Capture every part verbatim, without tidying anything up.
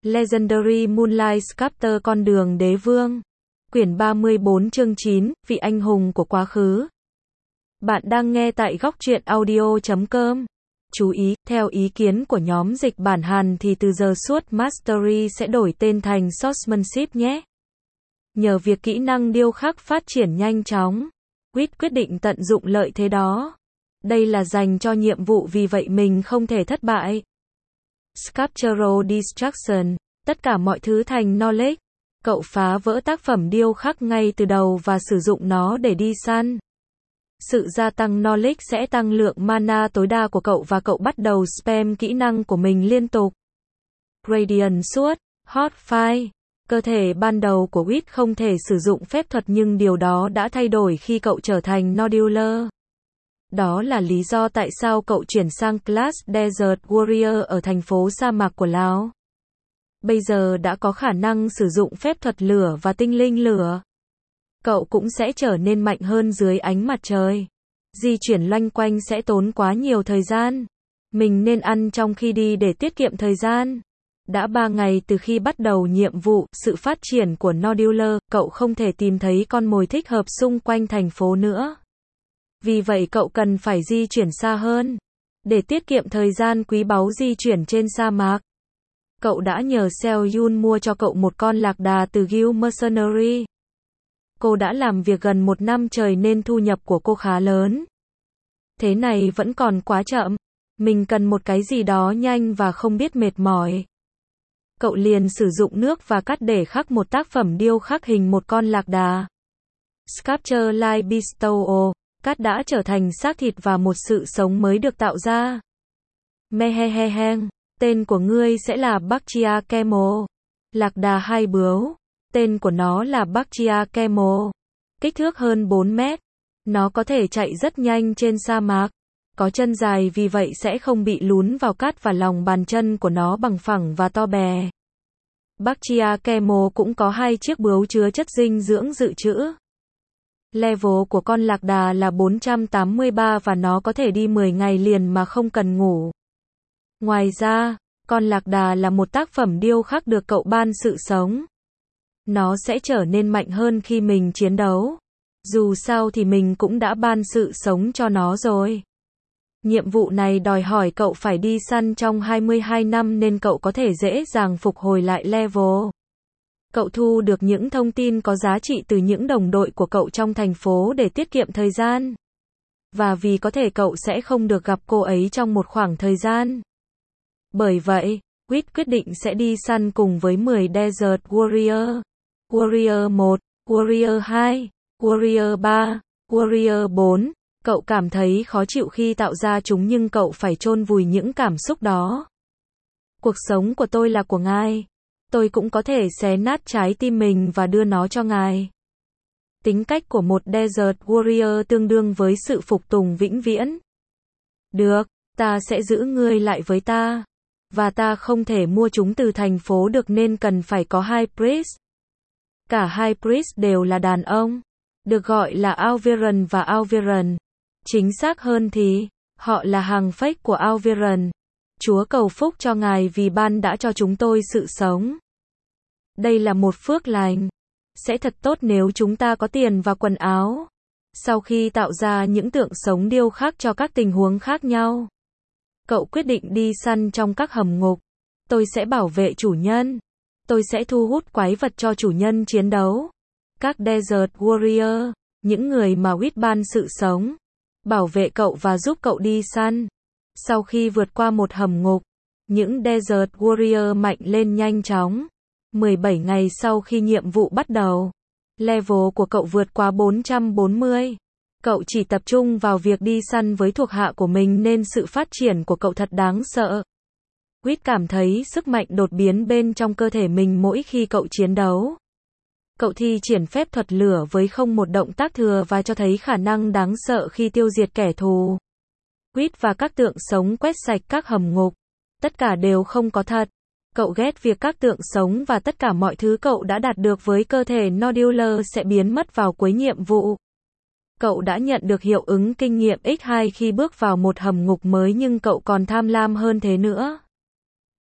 Legendary Moonlight Sculptor Con đường đế vương. Quyển ba mươi bốn chương chín, Vị anh hùng của quá khứ. Bạn đang nghe tại góc truyện audio chấm com. Chú ý, theo ý kiến của nhóm dịch bản Hàn thì từ giờ suốt Mastery sẽ đổi tên thành Swordsmanship nhé. Nhờ việc kỹ năng điêu khắc phát triển nhanh chóng, Quýt quyết định tận dụng lợi thế đó. Đây là dành cho nhiệm vụ, vì vậy mình không thể thất bại. Sculptural Destruction, tất cả mọi thứ thành knowledge. Cậu phá vỡ tác phẩm điêu khắc ngay từ đầu và sử dụng nó để đi săn. Sự gia tăng knowledge sẽ tăng lượng mana tối đa của cậu và cậu bắt đầu spam kỹ năng của mình liên tục. Radiant Sword, Hot Fire. Cơ thể ban đầu của Quýt không thể sử dụng phép thuật, nhưng điều đó đã thay đổi khi cậu trở thành Nodular. Đó là lý do tại sao cậu chuyển sang class Desert Warrior ở thành phố sa mạc của Lào. Bây giờ đã có khả năng sử dụng phép thuật lửa và tinh linh lửa. Cậu cũng sẽ trở nên mạnh hơn dưới ánh mặt trời. Di chuyển loanh quanh sẽ tốn quá nhiều thời gian. Mình nên ăn trong khi đi để tiết kiệm thời gian. Đã ba ngày từ khi bắt đầu nhiệm vụ, sự phát triển của Nodular, cậu không thể tìm thấy con mồi thích hợp xung quanh thành phố nữa. Vì vậy cậu cần phải di chuyển xa hơn. Để tiết kiệm thời gian quý báu di chuyển trên sa mạc, cậu đã nhờ Seo Yun mua cho cậu một con lạc đà từ Guild Mercenary. Cô đã làm việc gần một năm trời nên thu nhập của cô khá lớn. Thế này vẫn còn quá chậm. Mình cần một cái gì đó nhanh và không biết mệt mỏi. Cậu liền sử dụng nước và cát để khắc một tác phẩm điêu khắc hình một con lạc đà. Sculpture like Bestow. Cát đã trở thành xác thịt và một sự sống mới được tạo ra. Meheheheng. Tên của ngươi sẽ là Bakchia Camel. Lạc đà hai bướu. Tên của nó là Bakchia Camel. Kích thước hơn bốn mét. Nó có thể chạy rất nhanh trên sa mạc. Có chân dài, vì vậy sẽ không bị lún vào cát, và lòng bàn chân của nó bằng phẳng và to bè. Bakchia Camel cũng có hai chiếc bướu chứa chất dinh dưỡng dự trữ. Level của con lạc đà là bốn trăm tám mươi ba và nó có thể đi mười ngày liền mà không cần ngủ. Ngoài ra, con lạc đà là một tác phẩm điêu khắc được cậu ban sự sống. Nó sẽ trở nên mạnh hơn khi mình chiến đấu. Dù sao thì mình cũng đã ban sự sống cho nó rồi. Nhiệm vụ này đòi hỏi cậu phải đi săn trong hai mươi hai năm nên cậu có thể dễ dàng phục hồi lại level. Cậu thu được những thông tin có giá trị từ những đồng đội của cậu trong thành phố để tiết kiệm thời gian. Và vì có thể cậu sẽ không được gặp cô ấy trong một khoảng thời gian. Bởi vậy, Quýt quyết định sẽ đi săn cùng với mười Desert Warrior. Warrior một, Warrior hai, Warrior ba, Warrior bốn. Cậu cảm thấy khó chịu khi tạo ra chúng, nhưng cậu phải chôn vùi những cảm xúc đó. Cuộc sống của tôi là của ngài. Tôi cũng có thể xé nát trái tim mình và đưa nó cho ngài. Tính cách của một Desert Warrior tương đương với sự phục tùng vĩnh viễn. Được, ta sẽ giữ ngươi lại với ta. Và ta không thể mua chúng từ thành phố được nên cần phải có hai priest. Cả hai priest đều là đàn ông. Được gọi là Auviran và Auviran. Chính xác hơn thì, họ là hàng fake của Auviran. Chúa cầu phúc cho ngài vì ban đã cho chúng tôi sự sống. Đây là một phước lành. Sẽ thật tốt nếu chúng ta có tiền và quần áo. Sau khi tạo ra những tượng sống điêu khắc cho các tình huống khác nhau, cậu quyết định đi săn trong các hầm ngục. Tôi sẽ bảo vệ chủ nhân. Tôi sẽ thu hút quái vật cho chủ nhân chiến đấu. Các Desert Warrior, những người mà Quýt ban sự sống, bảo vệ cậu và giúp cậu đi săn. Sau khi vượt qua một hầm ngục, những Desert Warrior mạnh lên nhanh chóng. mười bảy ngày sau khi nhiệm vụ bắt đầu, level của cậu vượt qua bốn trăm bốn mươi. Cậu chỉ tập trung vào việc đi săn với thuộc hạ của mình nên sự phát triển của cậu thật đáng sợ. Quýt cảm thấy sức mạnh đột biến bên trong cơ thể mình mỗi khi cậu chiến đấu. Cậu thi triển phép thuật lửa với không một động tác thừa và cho thấy khả năng đáng sợ khi tiêu diệt kẻ thù. Quýt và các tượng sống quét sạch các hầm ngục. Tất cả đều không có thật. Cậu ghét việc các tượng sống và tất cả mọi thứ cậu đã đạt được với cơ thể Nodular sẽ biến mất vào cuối nhiệm vụ. Cậu đã nhận được hiệu ứng kinh nghiệm nhân hai khi bước vào một hầm ngục mới, nhưng cậu còn tham lam hơn thế nữa.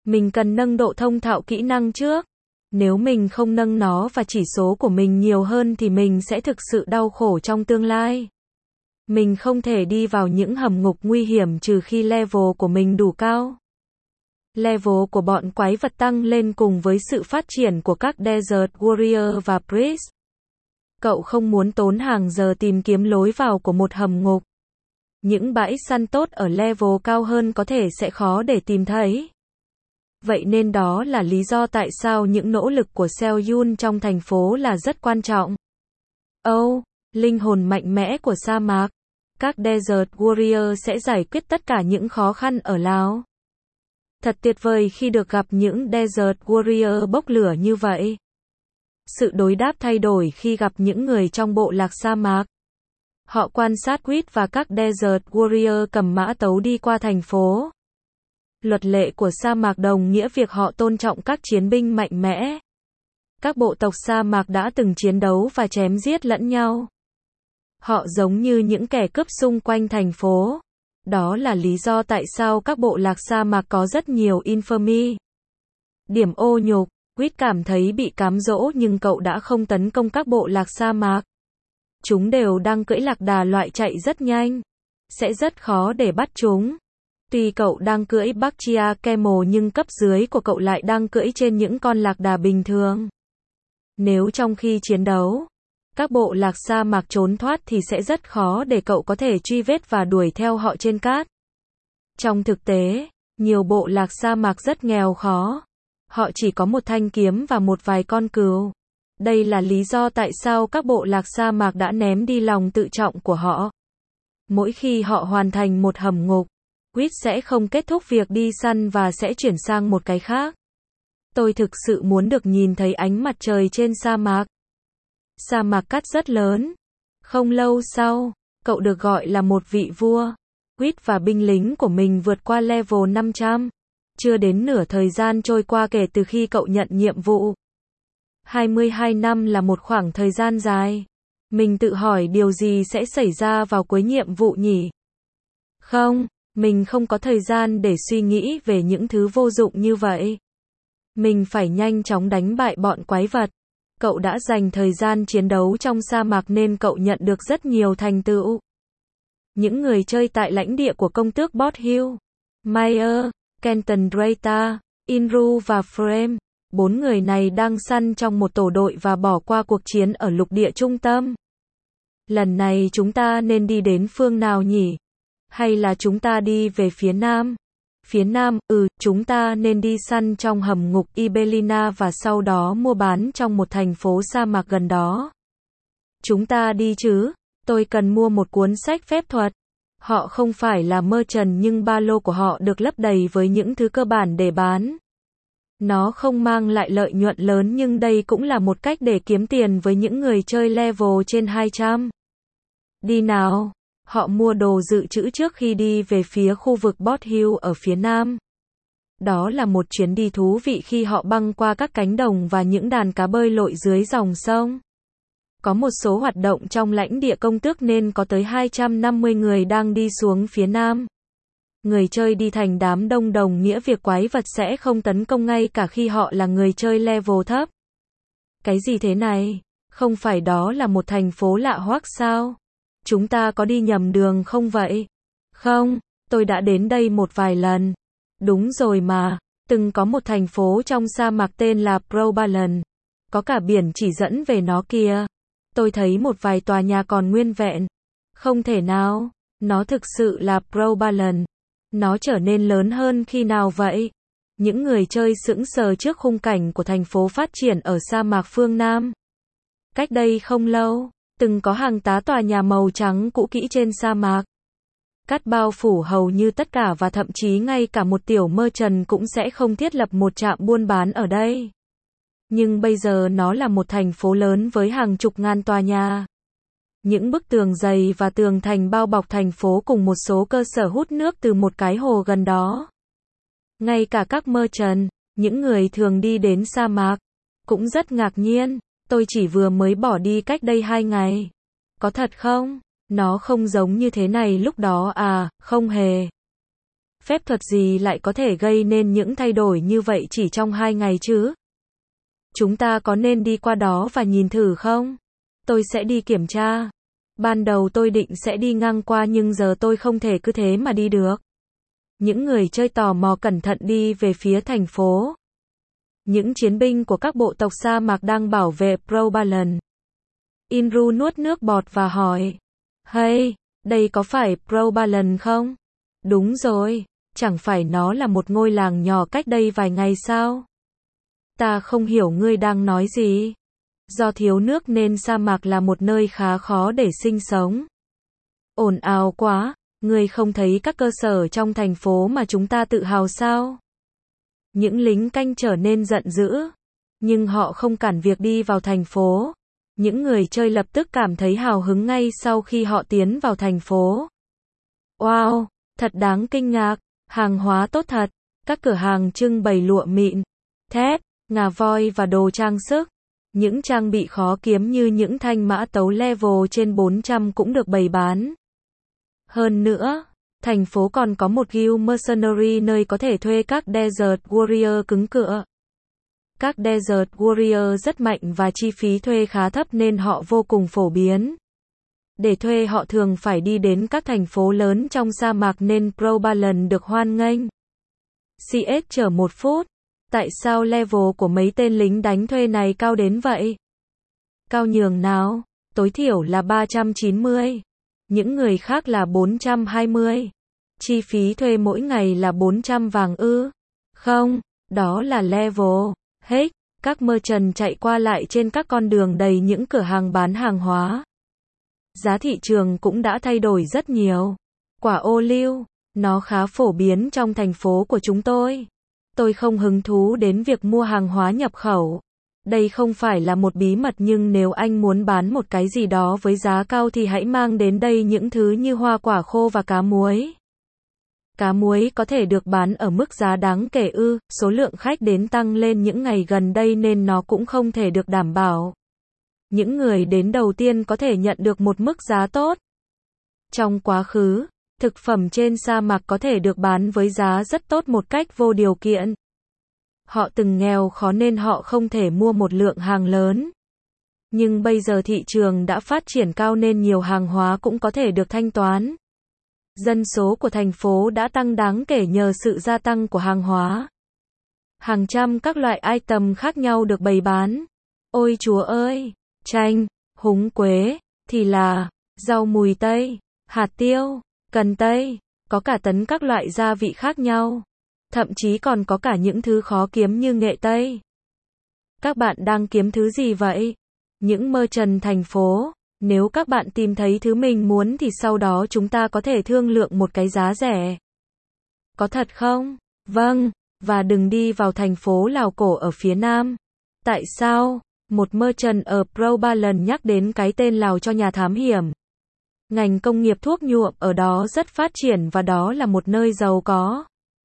Mình cần nâng độ thông thạo kỹ năng trước. Nếu mình không nâng nó và chỉ số của mình nhiều hơn thì mình sẽ thực sự đau khổ trong tương lai. Mình không thể đi vào những hầm ngục nguy hiểm trừ khi level của mình đủ cao. Level của bọn quái vật tăng lên cùng với sự phát triển của các Desert Warrior và Priest. Cậu không muốn tốn hàng giờ tìm kiếm lối vào của một hầm ngục. Những bãi săn tốt ở level cao hơn có thể sẽ khó để tìm thấy. Vậy nên đó là lý do tại sao những nỗ lực của Seoul trong thành phố là rất quan trọng. Oh, linh hồn mạnh mẽ của sa mạc. Các Desert Warrior sẽ giải quyết tất cả những khó khăn ở Lào. Thật tuyệt vời khi được gặp những Desert Warrior bốc lửa như vậy. Sự đối đáp thay đổi khi gặp những người trong bộ lạc sa mạc. Họ quan sát Quýt và các Desert Warrior cầm mã tấu đi qua thành phố. Luật lệ của sa mạc đồng nghĩa việc họ tôn trọng các chiến binh mạnh mẽ. Các bộ tộc sa mạc đã từng chiến đấu và chém giết lẫn nhau. Họ giống như những kẻ cướp xung quanh thành phố. Đó là lý do tại sao các bộ lạc sa mạc có rất nhiều infamy. Điểm ô nhục, Quýt cảm thấy bị cám dỗ nhưng cậu đã không tấn công các bộ lạc sa mạc. Chúng đều đang cưỡi lạc đà loại chạy rất nhanh. Sẽ rất khó để bắt chúng. Tuy cậu đang cưỡi Bactria Camel nhưng cấp dưới của cậu lại đang cưỡi trên những con lạc đà bình thường. Nếu trong khi chiến đấu, các bộ lạc sa mạc trốn thoát thì sẽ rất khó để cậu có thể truy vết và đuổi theo họ trên cát. Trong thực tế, nhiều bộ lạc sa mạc rất nghèo khó. Họ chỉ có một thanh kiếm và một vài con cừu. Đây là lý do tại sao các bộ lạc sa mạc đã ném đi lòng tự trọng của họ. Mỗi khi họ hoàn thành một hầm ngục, Quýt sẽ không kết thúc việc đi săn và sẽ chuyển sang một cái khác. Tôi thực sự muốn được nhìn thấy ánh mặt trời trên sa mạc. Sa mạc cát rất lớn. Không lâu sau, cậu được gọi là một vị vua. Quýt và binh lính của mình vượt qua level năm trăm. Chưa đến nửa thời gian trôi qua kể từ khi cậu nhận nhiệm vụ. hai mươi hai năm là một khoảng thời gian dài. Mình tự hỏi điều gì sẽ xảy ra vào cuối nhiệm vụ nhỉ? Không, mình không có thời gian để suy nghĩ về những thứ vô dụng như vậy. Mình phải nhanh chóng đánh bại bọn quái vật. Cậu đã dành thời gian chiến đấu trong sa mạc nên cậu nhận được rất nhiều thành tựu. Những người chơi tại lãnh địa của công tước Bot Hill, Meyer, Kenton Drayta, Inru và Frame. Bốn người này đang săn trong một tổ đội và bỏ qua cuộc chiến ở lục địa trung tâm. Lần này chúng ta nên đi đến phương nào nhỉ? Hay là chúng ta đi về phía nam? Phía nam, ừ, chúng ta nên đi săn trong hầm ngục Ibelina và sau đó mua bán trong một thành phố sa mạc gần đó. Chúng ta đi chứ? Tôi cần mua một cuốn sách phép thuật. Họ không phải là merchant nhưng ba lô của họ được lấp đầy với những thứ cơ bản để bán. Nó không mang lại lợi nhuận lớn nhưng đây cũng là một cách để kiếm tiền với những người chơi level trên hai trăm. Đi nào! Họ mua đồ dự trữ trước khi đi về phía khu vực Bot Hill ở phía nam. Đó là một chuyến đi thú vị khi họ băng qua các cánh đồng và những đàn cá bơi lội dưới dòng sông. Có một số hoạt động trong lãnh địa công tước nên có tới hai trăm năm mươi người đang đi xuống phía nam. Người chơi đi thành đám đông đồng nghĩa việc quái vật sẽ không tấn công ngay cả khi họ là người chơi level thấp. Cái gì thế này? Không phải đó là một thành phố lạ hoắc sao? Chúng ta có đi nhầm đường không vậy? Không, tôi đã đến đây một vài lần. Đúng rồi mà, từng có một thành phố trong sa mạc tên là Probalan. Có cả biển chỉ dẫn về nó kìa. Tôi thấy một vài tòa nhà còn nguyên vẹn. Không thể nào, nó thực sự là Probalan. Nó trở nên lớn hơn khi nào vậy? Những người chơi sững sờ trước khung cảnh của thành phố phát triển ở sa mạc phương Nam. Cách đây không lâu, từng có hàng tá tòa nhà màu trắng cũ kỹ trên sa mạc. Cát bao phủ hầu như tất cả và thậm chí ngay cả một tiểu merchant cũng sẽ không thiết lập một trạm buôn bán ở đây. Nhưng bây giờ nó là một thành phố lớn với hàng chục ngàn tòa nhà. Những bức tường dày và tường thành bao bọc thành phố cùng một số cơ sở hút nước từ một cái hồ gần đó. Ngay cả các merchant, những người thường đi đến sa mạc, cũng rất ngạc nhiên. Tôi chỉ vừa mới bỏ đi cách đây hai ngày. Có thật không? Nó không giống như thế này lúc đó à, không hề. Phép thuật gì lại có thể gây nên những thay đổi như vậy chỉ trong hai ngày chứ? Chúng ta có nên đi qua đó và nhìn thử không? Tôi sẽ đi kiểm tra. Ban đầu tôi định sẽ đi ngang qua nhưng giờ tôi không thể cứ thế mà đi được. Những người chơi tò mò cẩn thận đi về phía thành phố. Những chiến binh của các bộ tộc sa mạc đang bảo vệ Probalan. Inru nuốt nước bọt và hỏi. Hey, đây có phải Probalan không? Đúng rồi, chẳng phải nó là một ngôi làng nhỏ cách đây vài ngày sao? Ta không hiểu ngươi đang nói gì. Do thiếu nước nên sa mạc là một nơi khá khó để sinh sống. Ồn ào quá, ngươi không thấy các cơ sở trong thành phố mà chúng ta tự hào sao? Những lính canh trở nên giận dữ, nhưng họ không cản việc đi vào thành phố. Những người chơi lập tức cảm thấy hào hứng ngay sau khi họ tiến vào thành phố. Wow, thật đáng kinh ngạc, hàng hóa tốt thật, các cửa hàng trưng bày lụa mịn, thép, ngà voi và đồ trang sức. Những trang bị khó kiếm như những thanh mã tấu level trên bốn trăm cũng được bày bán. Hơn nữa, thành phố còn có một guild mercenary nơi có thể thuê các Desert Warrior cứng cựa. Các Desert Warrior rất mạnh và chi phí thuê khá thấp nên họ vô cùng phổ biến. Để thuê họ thường phải đi đến các thành phố lớn trong sa mạc nên Probalan được hoan nghênh. xê ét chờ một phút. Tại sao level của mấy tên lính đánh thuê này cao đến vậy? Cao nhường nào? Tối thiểu là ba trăm chín mươi. Những người khác là bốn trăm hai mươi. Chi phí thuê mỗi ngày là bốn trăm vàng ư? Không, đó là level. Hết, các merchant chạy qua lại trên các con đường đầy những cửa hàng bán hàng hóa. Giá thị trường cũng đã thay đổi rất nhiều. Quả ô liu, nó khá phổ biến trong thành phố của chúng tôi. Tôi không hứng thú đến việc mua hàng hóa nhập khẩu. Đây không phải là một bí mật nhưng nếu anh muốn bán một cái gì đó với giá cao thì hãy mang đến đây những thứ như hoa quả khô và cá muối. Cá muối có thể được bán ở mức giá đáng kể ư, số lượng khách đến tăng lên những ngày gần đây nên nó cũng không thể được đảm bảo. Những người đến đầu tiên có thể nhận được một mức giá tốt. Trong quá khứ, thực phẩm trên sa mạc có thể được bán với giá rất tốt một cách vô điều kiện. Họ từng nghèo khó nên họ không thể mua một lượng hàng lớn. Nhưng bây giờ thị trường đã phát triển cao nên nhiều hàng hóa cũng có thể được thanh toán. Dân số của thành phố đã tăng đáng kể nhờ sự gia tăng của hàng hóa. Hàng trăm các loại item khác nhau được bày bán. Ôi chúa ơi! Chanh, húng quế, thì là, rau mùi tây, hạt tiêu, cần tây, có cả tấn các loại gia vị khác nhau. Thậm chí còn có cả những thứ khó kiếm như nghệ tây. Các bạn đang kiếm thứ gì vậy? Những merchant thành phố. Nếu các bạn tìm thấy thứ mình muốn thì sau đó chúng ta có thể thương lượng một cái giá rẻ. Có thật không? Vâng, và đừng đi vào thành phố Lào Cổ ở phía nam. Tại sao? Một merchant ở Probalan nhắc đến cái tên Lào cho nhà thám hiểm. Ngành công nghiệp thuốc nhuộm ở đó rất phát triển và đó là một nơi giàu có.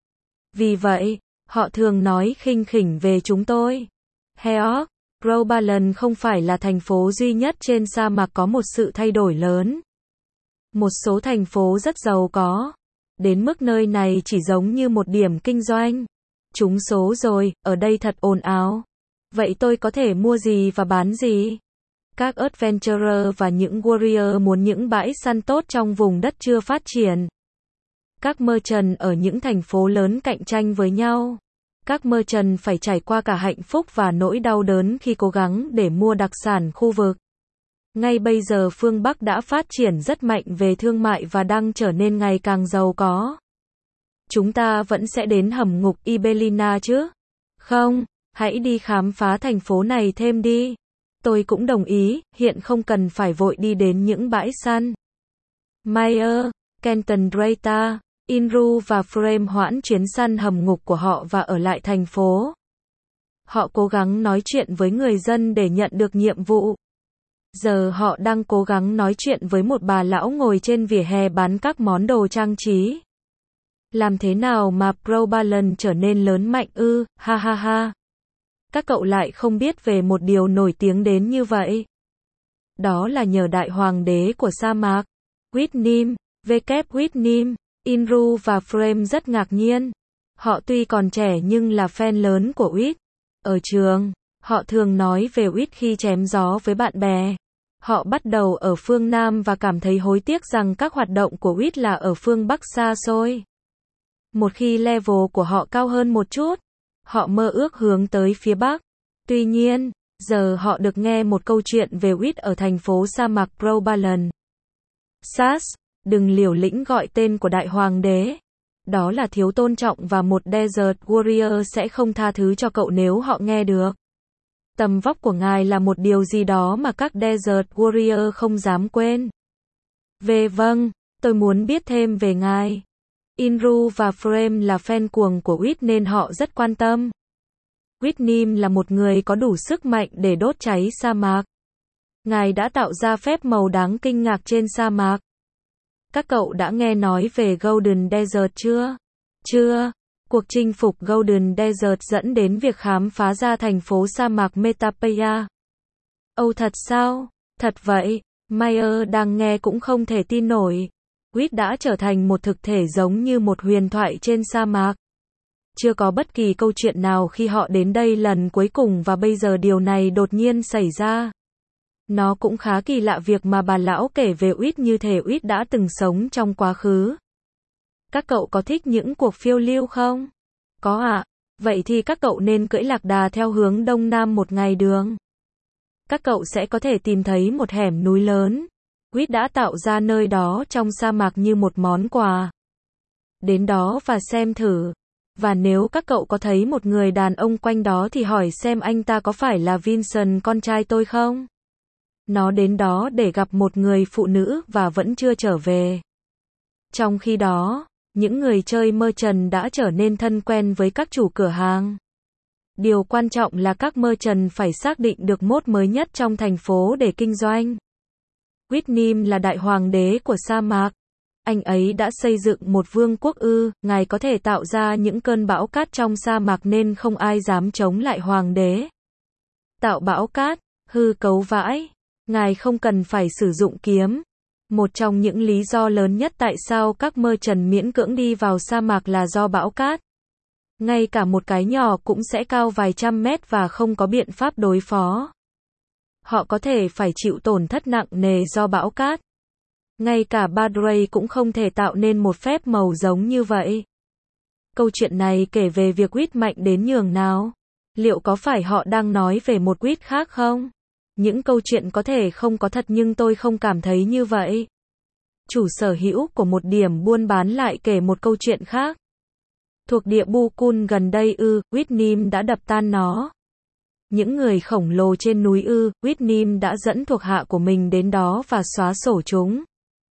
Vì vậy, họ thường nói khinh khỉnh về chúng tôi. Heok, Probalan không phải là thành phố duy nhất trên sa mạc có một sự thay đổi lớn. Một số thành phố rất giàu có. Đến mức nơi này chỉ giống như một điểm kinh doanh. Trúng số rồi, ở đây thật ồn ào. Vậy tôi có thể mua gì và bán gì? Các adventurer và những warrior muốn những bãi săn tốt trong vùng đất chưa phát triển. Các merchant ở những thành phố lớn cạnh tranh với nhau. Các merchant phải trải qua cả hạnh phúc và nỗi đau đớn khi cố gắng để mua đặc sản khu vực. Ngay bây giờ phương Bắc đã phát triển rất mạnh về thương mại và đang trở nên ngày càng giàu có. Chúng ta vẫn sẽ đến hầm ngục Ibelina chứ? Không, hãy đi khám phá thành phố này thêm đi. Tôi cũng đồng ý, hiện không cần phải vội đi đến những bãi săn. Meyer, Kenton Drayta, Inru và Frame hoãn chuyến săn hầm ngục của họ và ở lại thành phố. Họ cố gắng nói chuyện với người dân để nhận được nhiệm vụ. Giờ họ đang cố gắng nói chuyện với một bà lão ngồi trên vỉa hè bán các món đồ trang trí. Làm thế nào mà Probalan trở nên lớn mạnh ư, ha ha ha. Các cậu lại không biết về một điều nổi tiếng đến như vậy. Đó là nhờ đại hoàng đế của sa mạc, Whitnim, W. Whitnim. Inru và Frame rất ngạc nhiên. Họ tuy còn trẻ nhưng là fan lớn của Weed. Ở trường, họ thường nói về Weed khi chém gió với bạn bè. Họ bắt đầu ở phương Nam và cảm thấy hối tiếc rằng các hoạt động của Weed là ở phương Bắc xa xôi. Một khi level của họ cao hơn một chút, họ mơ ước hướng tới phía Bắc. Tuy nhiên, giờ họ được nghe một câu chuyện về Weed ở thành phố sa mạc Probalan. Sas, đừng liều lĩnh gọi tên của đại hoàng đế. Đó là thiếu tôn trọng và một Desert Warrior sẽ không tha thứ cho cậu nếu họ nghe được. Tầm vóc của ngài là một điều gì đó mà các Desert Warrior không dám quên. Về vâng, tôi muốn biết thêm về ngài. Inru và Frame là fan cuồng của Weed nên họ rất quan tâm. Whitnim là một người có đủ sức mạnh để đốt cháy sa mạc. Ngài đã tạo ra phép màu đáng kinh ngạc trên sa mạc. Các cậu đã nghe nói về Golden Desert chưa? Chưa. Cuộc chinh phục Golden Desert dẫn đến việc khám phá ra thành phố sa mạc Metapaya. Âu thật sao? Thật vậy. Meyer đang nghe cũng không thể tin nổi. Weed đã trở thành một thực thể giống như một huyền thoại trên sa mạc. Chưa có bất kỳ câu chuyện nào khi họ đến đây lần cuối cùng và bây giờ điều này đột nhiên xảy ra. Nó cũng khá kỳ lạ việc mà bà lão kể về Weed như thể Weed đã từng sống trong quá khứ. Các cậu có thích những cuộc phiêu lưu không? Có ạ. À? Vậy thì các cậu nên cưỡi lạc đà theo hướng đông nam một ngày đường. Các cậu sẽ có thể tìm thấy một hẻm núi lớn. Weed đã tạo ra nơi đó trong sa mạc như một món quà. Đến đó và xem thử. Và nếu các cậu có thấy một người đàn ông quanh đó thì hỏi xem anh ta có phải là Vincent con trai tôi không? Nó đến đó để gặp một người phụ nữ và vẫn chưa trở về. Trong khi đó, những người chơi merchant đã trở nên thân quen với các chủ cửa hàng. Điều quan trọng là các merchant phải xác định được mốt mới nhất trong thành phố để kinh doanh. Whitnim là đại hoàng đế của sa mạc. Anh ấy đã xây dựng một vương quốc ư, ngài có thể tạo ra những cơn bão cát trong sa mạc nên không ai dám chống lại hoàng đế. Tạo bão cát, hư cấu vãi. Ngài không cần phải sử dụng kiếm. Một trong những lý do lớn nhất tại sao các merchant miễn cưỡng đi vào sa mạc là do bão cát. Ngay cả một cái nhỏ cũng sẽ cao vài trăm mét và không có biện pháp đối phó. Họ có thể phải chịu tổn thất nặng nề do bão cát. Ngay cả Badray cũng không thể tạo nên một phép màu giống như vậy. Câu chuyện này kể về việc Weed mạnh đến nhường nào? Liệu có phải họ đang nói về một Weed khác không? Những câu chuyện có thể không có thật nhưng tôi không cảm thấy như vậy. Chủ sở hữu của một điểm buôn bán lại kể một câu chuyện khác. Thuộc địa Bukun gần đây ư, Whitnim đã đập tan nó. Những người khổng lồ trên núi ư, Whitnim đã dẫn thuộc hạ của mình đến đó và xóa sổ chúng.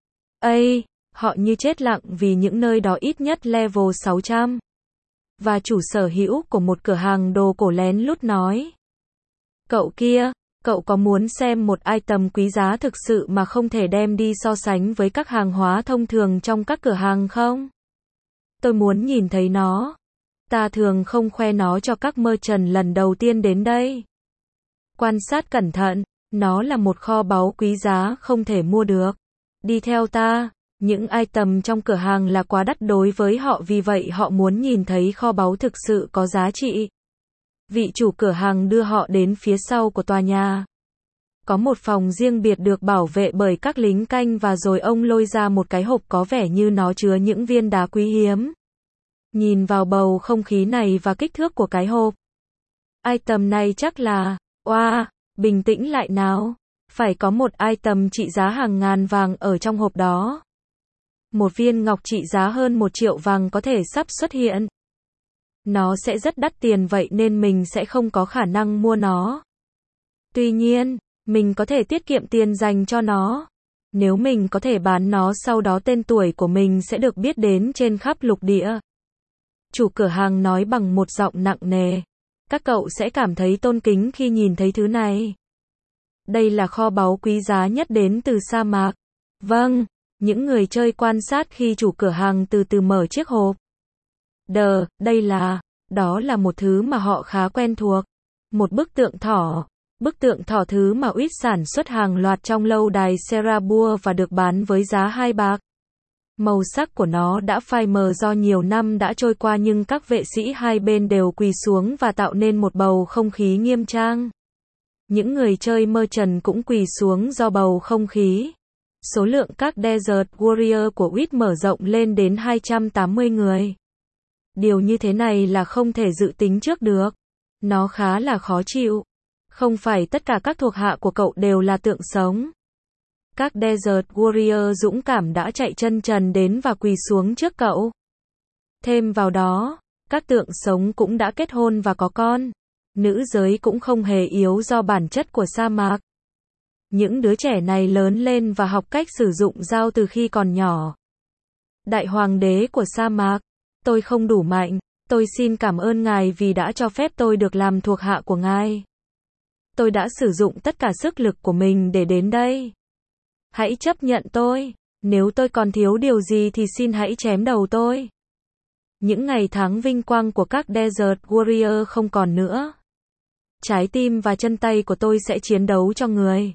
Ây, họ như chết lặng vì những nơi đó ít nhất level sáu trăm. Và chủ sở hữu của một cửa hàng đồ cổ lén lút nói. Cậu kia, cậu có muốn xem một item quý giá thực sự mà không thể đem đi so sánh với các hàng hóa thông thường trong các cửa hàng không? Tôi muốn nhìn thấy nó. Ta thường không khoe nó cho các merchant lần đầu tiên đến đây. Quan sát cẩn thận, nó là một kho báu quý giá không thể mua được. Đi theo ta, những item trong cửa hàng là quá đắt đối với họ vì vậy họ muốn nhìn thấy kho báu thực sự có giá trị. Vị chủ cửa hàng đưa họ đến phía sau của tòa nhà. Có một phòng riêng biệt được bảo vệ bởi các lính canh và rồi ông lôi ra một cái hộp có vẻ như nó chứa những viên đá quý hiếm. Nhìn vào bầu không khí này và kích thước của cái hộp. Item này chắc là, oa, wow, bình tĩnh lại nào. Phải có một item trị giá hàng ngàn vàng ở trong hộp đó. Một viên ngọc trị giá hơn một triệu vàng có thể sắp xuất hiện. Nó sẽ rất đắt tiền vậy nên mình sẽ không có khả năng mua nó. Tuy nhiên, mình có thể tiết kiệm tiền dành cho nó. Nếu mình có thể bán nó sau đó tên tuổi của mình sẽ được biết đến trên khắp lục địa. Chủ cửa hàng nói bằng một giọng nặng nề. Các cậu sẽ cảm thấy tôn kính khi nhìn thấy thứ này. Đây là kho báu quý giá nhất đến từ sa mạc. Vâng, những người chơi quan sát khi chủ cửa hàng từ từ mở chiếc hộp. Đờ, đây là, đó là một thứ mà họ khá quen thuộc. Một bức tượng thỏ. Bức tượng thỏ thứ mà Weed sản xuất hàng loạt trong lâu đài Serabua và được bán với giá hai bạc. Màu sắc của nó đã phai mờ do nhiều năm đã trôi qua nhưng các vệ sĩ hai bên đều quỳ xuống và tạo nên một bầu không khí nghiêm trang. Những người chơi Merchant cũng quỳ xuống do bầu không khí. Số lượng các Desert Warrior của uýt mở rộng lên đến hai trăm tám mươi người. Điều như thế này là không thể dự tính trước được. Nó khá là khó chịu. Không phải tất cả các thuộc hạ của cậu đều là tượng sống. Các Desert Warrior dũng cảm đã chạy chân trần đến và quỳ xuống trước cậu. Thêm vào đó, các tượng sống cũng đã kết hôn và có con. Nữ giới cũng không hề yếu do bản chất của sa mạc. Những đứa trẻ này lớn lên và học cách sử dụng dao từ khi còn nhỏ. Đại hoàng đế của sa mạc, tôi không đủ mạnh, tôi xin cảm ơn ngài vì đã cho phép tôi được làm thuộc hạ của ngài. Tôi đã sử dụng tất cả sức lực của mình để đến đây. Hãy chấp nhận tôi, nếu tôi còn thiếu điều gì thì xin hãy chém đầu tôi. Những ngày tháng vinh quang của các Desert Warrior không còn nữa. Trái tim và chân tay của tôi sẽ chiến đấu cho người.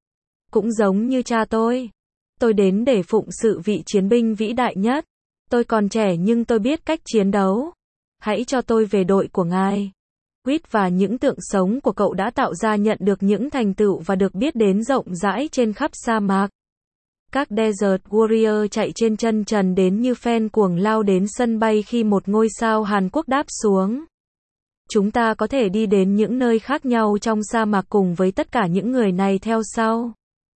Cũng giống như cha tôi. Tôi đến để phụng sự vị chiến binh vĩ đại nhất. Tôi còn trẻ nhưng tôi biết cách chiến đấu. Hãy cho tôi về đội của ngài. Uýt và những tượng sống của cậu đã tạo ra nhận được những thành tựu và được biết đến rộng rãi trên khắp sa mạc. Các Desert Warrior chạy trên chân trần đến như fan cuồng lao đến sân bay khi một ngôi sao Hàn Quốc đáp xuống. Chúng ta có thể đi đến những nơi khác nhau trong sa mạc cùng với tất cả những người này theo sau.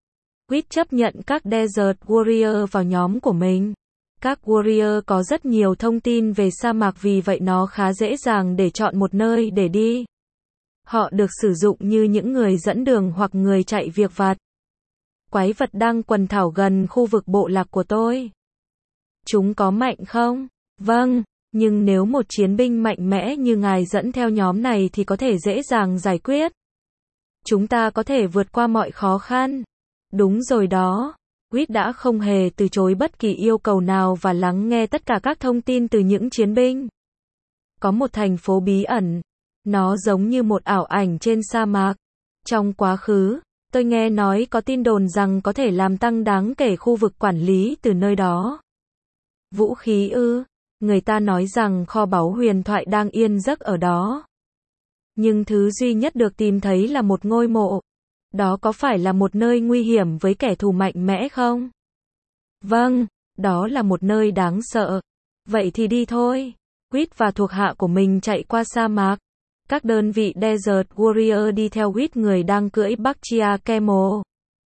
Uýt chấp nhận các Desert Warrior vào nhóm của mình. Các Warrior có rất nhiều thông tin về sa mạc vì vậy nó khá dễ dàng để chọn một nơi để đi. Họ được sử dụng như những người dẫn đường hoặc người chạy việc vặt. Quái vật đang quần thảo gần khu vực bộ lạc của tôi. Chúng có mạnh không? Vâng, nhưng nếu một chiến binh mạnh mẽ như ngài dẫn theo nhóm này thì có thể dễ dàng giải quyết. Chúng ta có thể vượt qua mọi khó khăn. Đúng rồi đó. Uýt đã không hề từ chối bất kỳ yêu cầu nào và lắng nghe tất cả các thông tin từ những chiến binh. Có một thành phố bí ẩn. Nó giống như một ảo ảnh trên sa mạc. Trong quá khứ, tôi nghe nói có tin đồn rằng có thể làm tăng đáng kể khu vực quản lý từ nơi đó. Vũ khí ư? Người ta nói rằng kho báu huyền thoại đang yên giấc ở đó. Nhưng thứ duy nhất được tìm thấy là một ngôi mộ. Đó có phải là một nơi nguy hiểm với kẻ thù mạnh mẽ không? Vâng, đó là một nơi đáng sợ. Vậy thì đi thôi. Uýt và thuộc hạ của mình chạy qua sa mạc. Các đơn vị Desert Warrior đi theo Uýt người đang cưỡi Bactria Camel.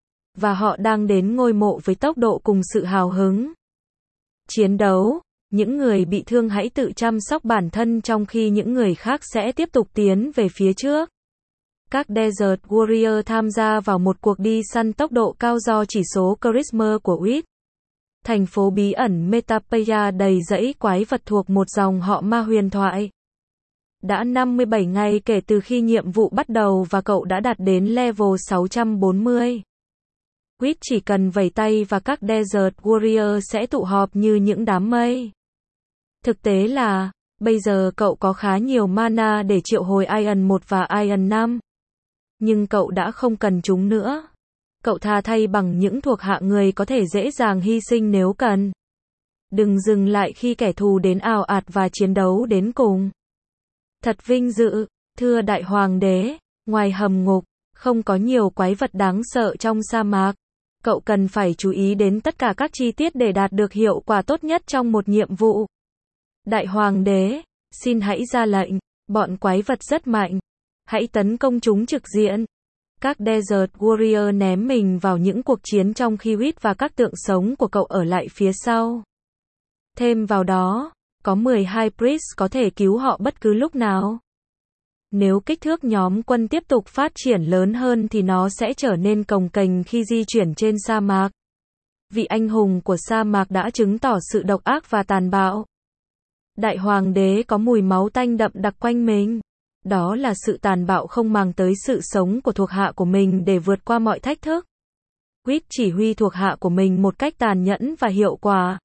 Và họ đang đến ngôi mộ với tốc độ cùng sự hào hứng. Chiến đấu. Những người bị thương hãy tự chăm sóc bản thân trong khi những người khác sẽ tiếp tục tiến về phía trước. Các Desert Warrior tham gia vào một cuộc đi săn tốc độ cao do chỉ số Charisma của Uýt. Thành phố bí ẩn Metapaya đầy rẫy quái vật thuộc một dòng họ ma huyền thoại. Đã năm mươi bảy ngày kể từ khi nhiệm vụ bắt đầu và cậu đã đạt đến level sáu trăm bốn mươi. Uýt chỉ cần vẩy tay và các Desert Warrior sẽ tụ họp như những đám mây. Thực tế là, bây giờ cậu có khá nhiều mana để triệu hồi Iron một và Iron năm. Nhưng cậu đã không cần chúng nữa. Cậu thà thay bằng những thuộc hạ người có thể dễ dàng hy sinh nếu cần. Đừng dừng lại khi kẻ thù đến ào ạt và chiến đấu đến cùng. Thật vinh dự, thưa đại hoàng đế, ngoài hầm ngục, không có nhiều quái vật đáng sợ trong sa mạc. Cậu cần phải chú ý đến tất cả các chi tiết để đạt được hiệu quả tốt nhất trong một nhiệm vụ. Đại hoàng đế, xin hãy ra lệnh, bọn quái vật rất mạnh. Hãy tấn công chúng trực diện. Các Desert Warrior ném mình vào những cuộc chiến trong khi Uýt và các tượng sống của cậu ở lại phía sau. Thêm vào đó, có mười hai Priest có thể cứu họ bất cứ lúc nào. Nếu kích thước nhóm quân tiếp tục phát triển lớn hơn thì nó sẽ trở nên cồng kềnh khi di chuyển trên sa mạc. Vị anh hùng của sa mạc đã chứng tỏ sự độc ác và tàn bạo. Đại hoàng đế có mùi máu tanh đậm đặc quanh mình. Đó là sự tàn bạo không màng tới sự sống của thuộc hạ của mình để vượt qua mọi thách thức. Uýt chỉ huy thuộc hạ của mình một cách tàn nhẫn và hiệu quả.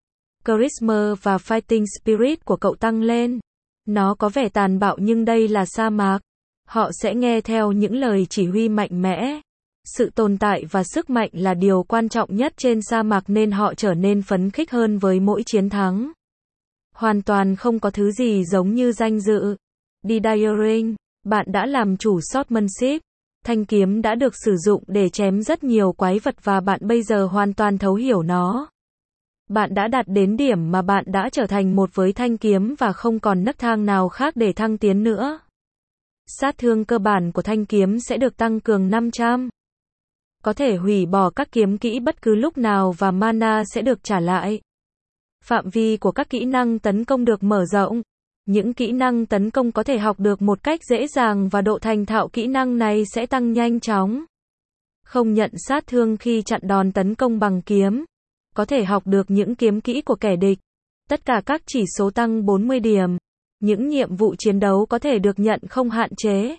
Charisma và Fighting Spirit của cậu tăng lên. Nó có vẻ tàn bạo nhưng đây là sa mạc. Họ sẽ nghe theo những lời chỉ huy mạnh mẽ. Sự tồn tại và sức mạnh là điều quan trọng nhất trên sa mạc nên họ trở nên phấn khích hơn với mỗi chiến thắng. Hoàn toàn không có thứ gì giống như danh dự. Desiring, bạn đã làm chủ swordsmanship. Thanh kiếm đã được sử dụng để chém rất nhiều quái vật và bạn bây giờ hoàn toàn thấu hiểu nó. Bạn đã đạt đến điểm mà bạn đã trở thành một với thanh kiếm và không còn nấc thang nào khác để thăng tiến nữa. Sát thương cơ bản của thanh kiếm sẽ được tăng cường năm trăm. Có thể hủy bỏ các kiếm kỹ bất cứ lúc nào và mana sẽ được trả lại. Phạm vi của các kỹ năng tấn công được mở rộng. Những kỹ năng tấn công có thể học được một cách dễ dàng và độ thành thạo kỹ năng này sẽ tăng nhanh chóng. Không nhận sát thương khi chặn đòn tấn công bằng kiếm. Có thể học được những kiếm kỹ của kẻ địch. Tất cả các chỉ số tăng bốn mươi điểm. Những nhiệm vụ chiến đấu có thể được nhận không hạn chế.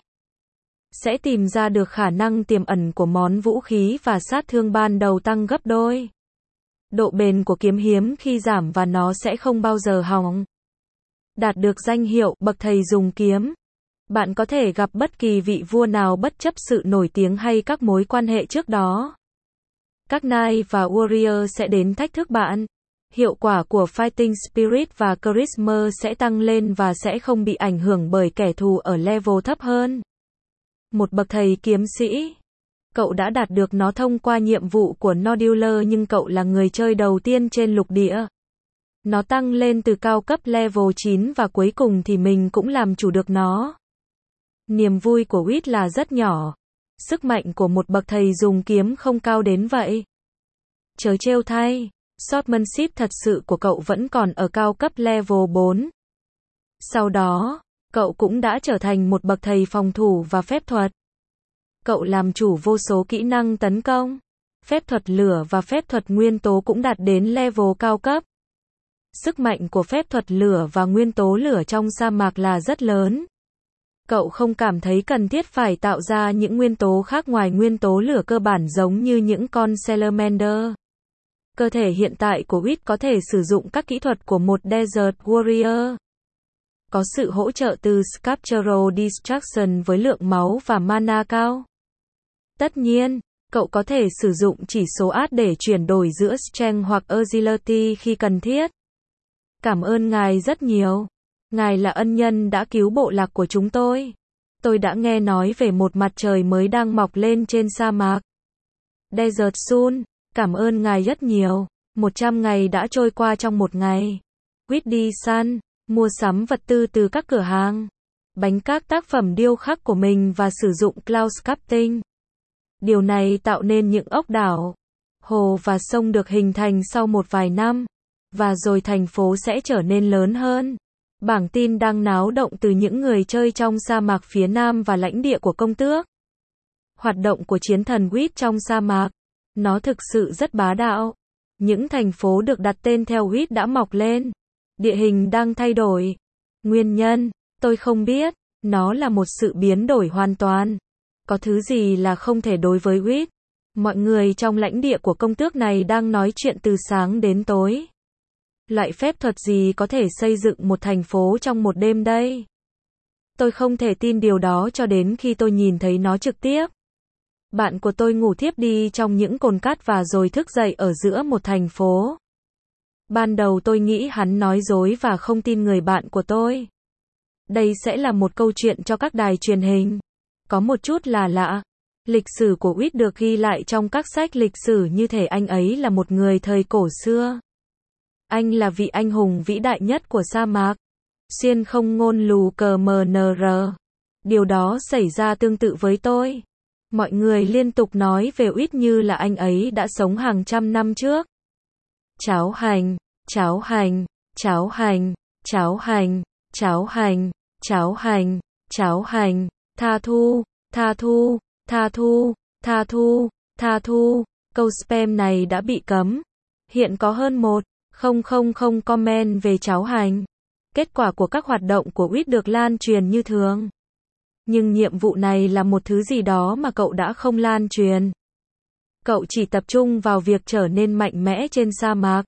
Sẽ tìm ra được khả năng tiềm ẩn của món vũ khí và sát thương ban đầu tăng gấp đôi. Độ bền của kiếm hiếm khi giảm và nó sẽ không bao giờ hỏng. Đạt được danh hiệu bậc thầy dùng kiếm. Bạn có thể gặp bất kỳ vị vua nào bất chấp sự nổi tiếng hay các mối quan hệ trước đó. Các knight và warrior sẽ đến thách thức bạn. Hiệu quả của fighting spirit và charisma sẽ tăng lên và sẽ không bị ảnh hưởng bởi kẻ thù ở level thấp hơn. Một bậc thầy kiếm sĩ. Cậu đã đạt được nó thông qua nhiệm vụ của Nodular nhưng cậu là người chơi đầu tiên trên lục địa. Nó tăng lên từ cao cấp level chín và cuối cùng thì mình cũng làm chủ được nó. Niềm vui của Wit là rất nhỏ. Sức mạnh của một bậc thầy dùng kiếm không cao đến vậy. Chớ trêu thay, swordsmanship thật sự của cậu vẫn còn ở cao cấp level bốn. Sau đó, cậu cũng đã trở thành một bậc thầy phòng thủ và phép thuật. Cậu làm chủ vô số kỹ năng tấn công. Phép thuật lửa và phép thuật nguyên tố cũng đạt đến level cao cấp. Sức mạnh của phép thuật lửa và nguyên tố lửa trong sa mạc là rất lớn. Cậu không cảm thấy cần thiết phải tạo ra những nguyên tố khác ngoài nguyên tố lửa cơ bản giống như những con Salamander. Cơ thể hiện tại của Wit có thể sử dụng các kỹ thuật của một Desert Warrior. Có sự hỗ trợ từ Sculptural Destruction với lượng máu và mana cao. Tất nhiên, cậu có thể sử dụng chỉ số át để chuyển đổi giữa Strength hoặc Agility khi cần thiết. Cảm ơn ngài rất nhiều. Ngài là ân nhân đã cứu bộ lạc của chúng tôi. Tôi đã nghe nói về một mặt trời mới đang mọc lên trên sa mạc. Desert Sun, cảm ơn ngài rất nhiều. một trăm ngày đã trôi qua trong một ngày. Quýt đi săn, mua sắm vật tư từ các cửa hàng. Bánh các tác phẩm điêu khắc của mình và sử dụng cloud sculpting. Điều này tạo nên những ốc đảo, hồ và sông được hình thành sau một vài năm. Và rồi thành phố sẽ trở nên lớn hơn. Bảng tin đang náo động từ những người chơi trong sa mạc phía nam và lãnh địa của công tước. Hoạt động của chiến thần Wit trong sa mạc. Nó thực sự rất bá đạo. Những thành phố được đặt tên theo Wit đã mọc lên. Địa hình đang thay đổi. Nguyên nhân, tôi không biết. Nó là một sự biến đổi hoàn toàn. Có thứ gì là không thể đối với Wit. Mọi người trong lãnh địa của công tước này đang nói chuyện từ sáng đến tối. Loại phép thuật gì có thể xây dựng một thành phố trong một đêm đây? Tôi không thể tin điều đó cho đến khi tôi nhìn thấy nó trực tiếp. Bạn của tôi ngủ thiếp đi trong những cồn cát và rồi thức dậy ở giữa một thành phố. Ban đầu tôi nghĩ hắn nói dối và không tin người bạn của tôi. Đây sẽ là một câu chuyện cho các đài truyền hình. Có một chút là lạ. Lịch sử của Wit được ghi lại trong các sách lịch sử như thể anh ấy là một người thời cổ xưa. Anh là vị anh hùng vĩ đại nhất của sa mạc. Xuyên không ngôn lù cờ mờ nờ rờ. Điều đó xảy ra tương tự với tôi. Mọi người liên tục nói về Wit như là anh ấy đã sống hàng trăm năm trước. Cháo hành, cháo hành, cháo hành, cháo hành, cháo hành, cháo hành, cháo hành, tha thu, tha thu, tha thu, tha thu, tha thu. Câu spam này đã bị cấm. Hiện có hơn một không không không comment về cháo hành. Kết quả của các hoạt động của Wit được lan truyền như thường. Nhưng nhiệm vụ này là một thứ gì đó mà cậu đã không lan truyền. Cậu chỉ tập trung vào việc trở nên mạnh mẽ trên sa mạc.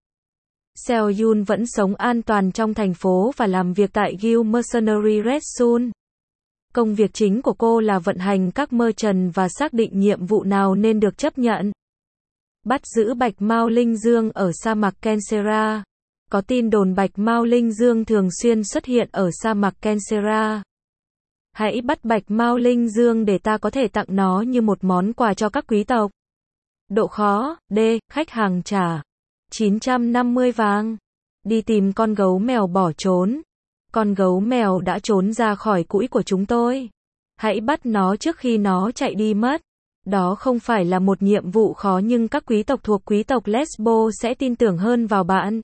Seo-yun vẫn sống an toàn trong thành phố và làm việc tại Guild Mercenary Red Sun. Công việc chính của cô là vận hành các merchant và xác định nhiệm vụ nào nên được chấp nhận. Bắt giữ Bạch Mao Linh Dương ở sa mạc Kensera. Có tin đồn Bạch Mao Linh Dương thường xuyên xuất hiện ở sa mạc Kensera. Hãy bắt Bạch Mao Linh Dương để ta có thể tặng nó như một món quà cho các quý tộc. Độ khó, D, khách hàng trả chín trăm năm mươi vàng. Đi tìm con gấu mèo bỏ trốn. Con gấu mèo đã trốn ra khỏi cũi của chúng tôi. Hãy bắt nó trước khi nó chạy đi mất. Đó không phải là một nhiệm vụ khó nhưng các quý tộc thuộc quý tộc Lesbo sẽ tin tưởng hơn vào bạn.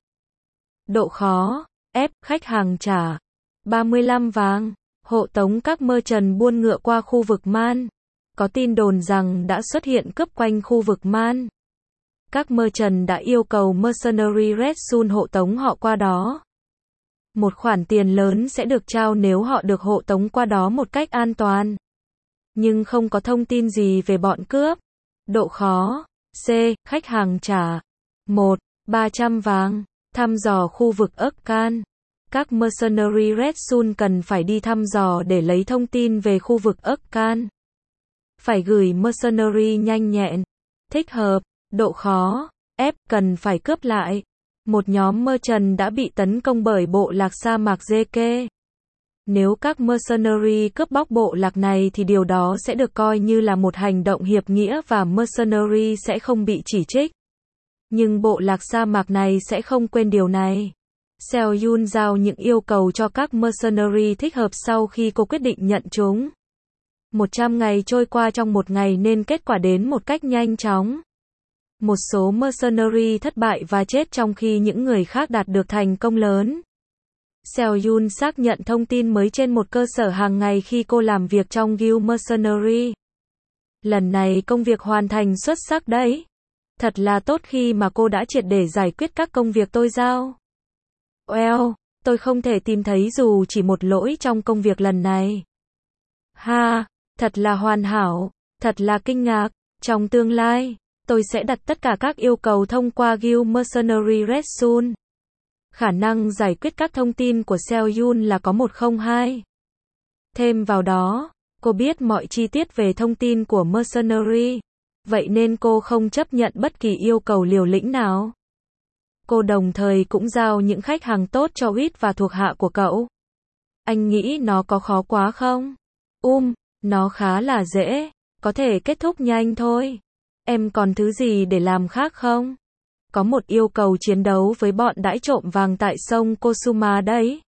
Độ khó, F, khách hàng trả ba mươi lăm vàng. Hộ tống các merchant buôn ngựa qua khu vực Man. Có tin đồn rằng đã xuất hiện cướp quanh khu vực Man. Các merchant đã yêu cầu Mercenary Red Sun hộ tống họ qua đó. Một khoản tiền lớn sẽ được trao nếu họ được hộ tống qua đó một cách an toàn. Nhưng không có thông tin gì về bọn cướp. Độ khó, C, khách hàng trả một, ba trăm vàng. Thăm dò khu vực Urkan. Các Mercenary Red Sun cần phải đi thăm dò để lấy thông tin về khu vực Urkan. Phải gửi Mercenary nhanh nhẹn, thích hợp. Độ khó, F, cần phải cướp lại. Một nhóm merchant đã bị tấn công bởi bộ lạc sa mạc Zeke. Nếu các mercenary cướp bóc bộ lạc này thì điều đó sẽ được coi như là một hành động hiệp nghĩa và mercenary sẽ không bị chỉ trích. Nhưng bộ lạc sa mạc này sẽ không quên điều này. Seo Yun giao những yêu cầu cho các mercenary thích hợp sau khi cô quyết định nhận chúng. một trăm ngày trôi qua trong một ngày nên kết quả đến một cách nhanh chóng. Một số mercenary thất bại và chết trong khi những người khác đạt được thành công lớn. Seo Yun xác nhận thông tin mới trên một cơ sở hàng ngày khi cô làm việc trong Guild Mercenary. Lần này công việc hoàn thành xuất sắc đấy. Thật là tốt khi mà cô đã triệt để giải quyết các công việc tôi giao. Well, tôi không thể tìm thấy dù chỉ một lỗi trong công việc lần này. Ha, thật là hoàn hảo, thật là kinh ngạc. Trong tương lai, tôi sẽ đặt tất cả các yêu cầu thông qua Guild Mercenary Red Sun. Khả năng giải quyết các thông tin của Seo Yun là có một không hai. Thêm vào đó, cô biết mọi chi tiết về thông tin của Mercenary. Vậy nên cô không chấp nhận bất kỳ yêu cầu liều lĩnh nào. Cô đồng thời cũng giao những khách hàng tốt cho Wit và thuộc hạ của cậu. Anh nghĩ nó có khó quá không? Um, nó khá là dễ. Có thể kết thúc nhanh thôi. Em còn thứ gì để làm khác không? Có một yêu cầu chiến đấu với bọn đãi trộm vàng tại sông Kosuma đấy.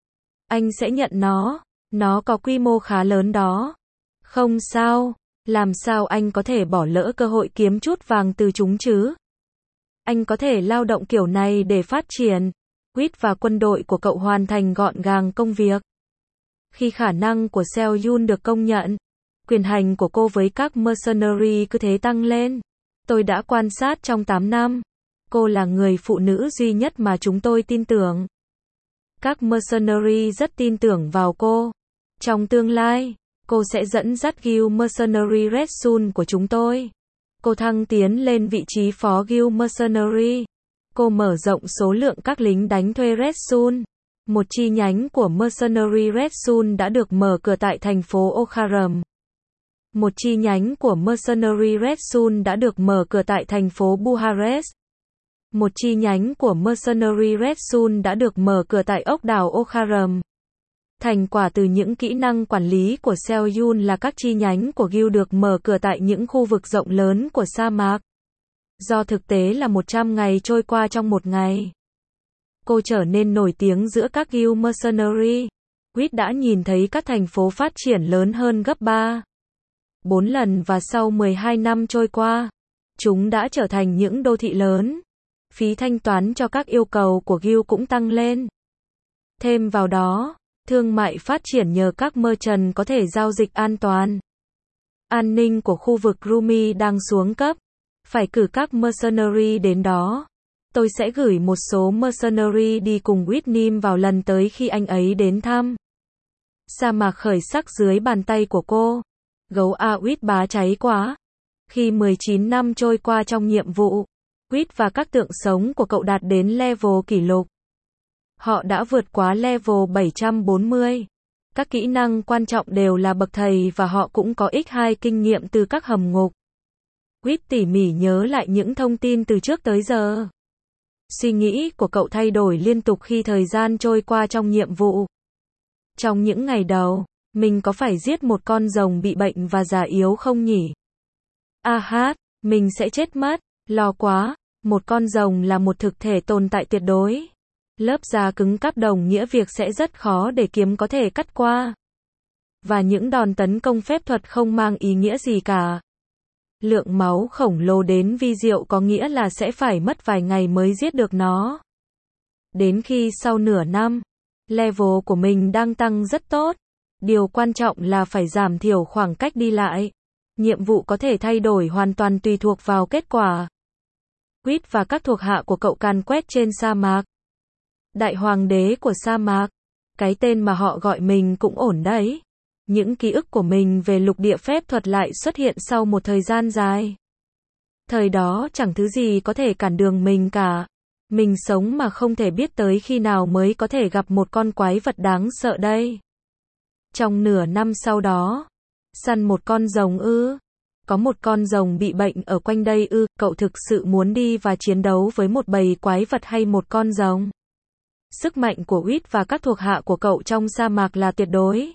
Anh sẽ nhận nó. Nó có quy mô khá lớn đó. Không sao. Làm sao anh có thể bỏ lỡ cơ hội kiếm chút vàng từ chúng chứ? Anh có thể lao động kiểu này để phát triển. Wit và quân đội của cậu hoàn thành gọn gàng công việc. Khi khả năng của Seo Yun được công nhận, quyền hành của cô với các mercenary cứ thế tăng lên. Tôi đã quan sát trong tám năm. Cô là người phụ nữ duy nhất mà chúng tôi tin tưởng. Các mercenary rất tin tưởng vào cô. Trong tương lai, cô sẽ dẫn dắt Guild Mercenary Red Sun của chúng tôi. Cô thăng tiến lên vị trí phó Guild Mercenary. Cô mở rộng số lượng các lính đánh thuê Red Sun. Một chi nhánh của Mercenary Red Sun đã được mở cửa tại thành phố Okharam. Một chi nhánh của Mercenary Red Sun đã được mở cửa tại thành phố Bucharest. Một chi nhánh của Mercenary Red Sun đã được mở cửa tại ốc đảo Okharam. Thành quả từ những kỹ năng quản lý của Seo Yun là các chi nhánh của Guild được mở cửa tại những khu vực rộng lớn của sa mạc. Do thực tế là một trăm ngày trôi qua trong một ngày. Cô trở nên nổi tiếng giữa các Guild Mercenary. Wit đã nhìn thấy các thành phố phát triển lớn hơn gấp ba, bốn lần và sau mười hai năm trôi qua, chúng đã trở thành những đô thị lớn. Phí thanh toán cho các yêu cầu của Guild cũng tăng lên. Thêm vào đó, thương mại phát triển nhờ các merchant có thể giao dịch an toàn. An ninh của khu vực Rumi đang xuống cấp. Phải cử các mercenary đến đó. Tôi sẽ gửi một số mercenary đi cùng Whitnim vào lần tới khi anh ấy đến thăm. Sa mạc khởi sắc dưới bàn tay của cô. Gấu A Wit bá cháy quá. Khi mười chín năm trôi qua trong nhiệm vụ, Wit và các tượng sống của cậu đạt đến level kỷ lục. Họ đã vượt quá level bảy trăm bốn mươi. Các kỹ năng quan trọng đều là bậc thầy và họ cũng có ích hai kinh nghiệm từ các hầm ngục. Quýt tỉ mỉ nhớ lại những thông tin từ trước tới giờ. Suy nghĩ của cậu thay đổi liên tục khi thời gian trôi qua trong nhiệm vụ. Trong những ngày đầu, mình có phải giết một con rồng bị bệnh và già yếu không nhỉ? A hát, mình sẽ chết mất, lo quá, một con rồng là một thực thể tồn tại tuyệt đối. Lớp da cứng cáp đồng nghĩa việc sẽ rất khó để kiếm có thể cắt qua. Và những đòn tấn công phép thuật không mang ý nghĩa gì cả. Lượng máu khổng lồ đến vi diệu có nghĩa là sẽ phải mất vài ngày mới giết được nó. Đến khi sau nửa năm, level của mình đang tăng rất tốt. Điều quan trọng là phải giảm thiểu khoảng cách đi lại. Nhiệm vụ có thể thay đổi hoàn toàn tùy thuộc vào kết quả. Quýt và các thuộc hạ của cậu càn quét trên sa mạc. Đại hoàng đế của sa mạc. Cái tên mà họ gọi mình cũng ổn đấy. Những ký ức của mình về lục địa phép thuật lại xuất hiện sau một thời gian dài. Thời đó chẳng thứ gì có thể cản đường mình cả. Mình sống mà không thể biết tới khi nào mới có thể gặp một con quái vật đáng sợ đây. Trong nửa năm sau đó, săn một con rồng ư? Có một con rồng bị bệnh ở quanh đây ư? Cậu thực sự muốn đi và chiến đấu với một bầy quái vật hay một con rồng? Sức mạnh của Quýt và các thuộc hạ của cậu trong sa mạc là tuyệt đối.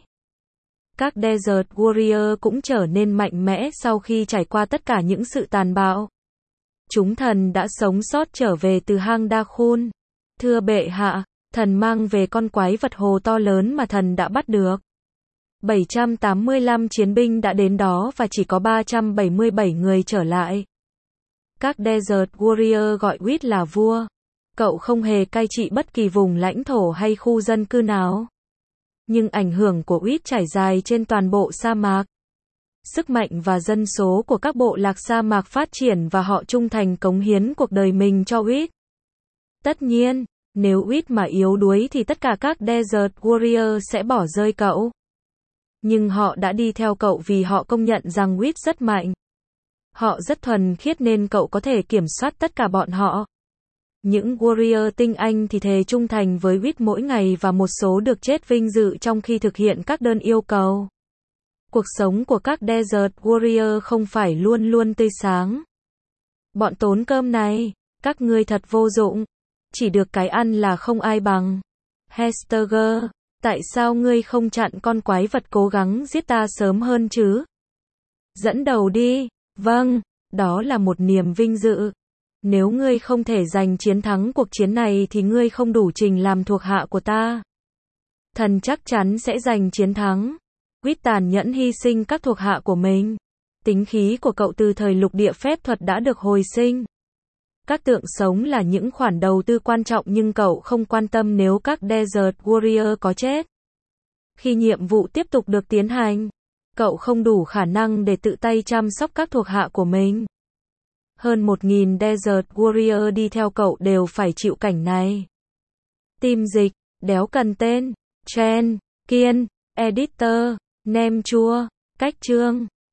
Các Desert Warrior cũng trở nên mạnh mẽ sau khi trải qua tất cả những sự tàn bạo. Chúng thần đã sống sót trở về từ hang Đa Khun. Thưa bệ hạ, thần mang về con quái vật hồ to lớn mà thần đã bắt được. bảy trăm tám mươi lăm chiến binh đã đến đó và chỉ có ba trăm bảy mươi bảy người trở lại. Các Desert Warrior gọi Quýt là vua. Cậu không hề cai trị bất kỳ vùng lãnh thổ hay khu dân cư nào. Nhưng ảnh hưởng của Quýt trải dài trên toàn bộ sa mạc. Sức mạnh và dân số của các bộ lạc sa mạc phát triển và họ trung thành cống hiến cuộc đời mình cho Quýt. Tất nhiên, nếu Quýt mà yếu đuối thì tất cả các Desert Warrior sẽ bỏ rơi cậu. Nhưng họ đã đi theo cậu vì họ công nhận rằng Quýt rất mạnh. Họ rất thuần khiết nên cậu có thể kiểm soát tất cả bọn họ. Những warrior tinh anh thì thề trung thành với Quýt mỗi ngày và một số được chết vinh dự trong khi thực hiện các đơn yêu cầu. Cuộc sống của các Desert Warrior không phải luôn luôn tươi sáng. Bọn tốn cơm này, các ngươi thật vô dụng. Chỉ được cái ăn là không ai bằng. Hestager, tại sao ngươi không chặn con quái vật cố gắng giết ta sớm hơn chứ? Dẫn đầu đi. Vâng, đó là một niềm vinh dự. Nếu ngươi không thể giành chiến thắng cuộc chiến này thì ngươi không đủ trình làm thuộc hạ của ta. Thần chắc chắn sẽ giành chiến thắng. Quýt tàn nhẫn hy sinh các thuộc hạ của mình. Tính khí của cậu từ thời lục địa phép thuật đã được hồi sinh. Các tượng sống là những khoản đầu tư quan trọng nhưng cậu không quan tâm nếu các Desert Warrior có chết. Khi nhiệm vụ tiếp tục được tiến hành, cậu không đủ khả năng để tự tay chăm sóc các thuộc hạ của mình. Hơn một nghìn Desert Warrior đi theo cậu đều phải chịu cảnh này. Team dịch, đéo cần tên, Chen, Kiên, Editor, Nem chua, cách chương.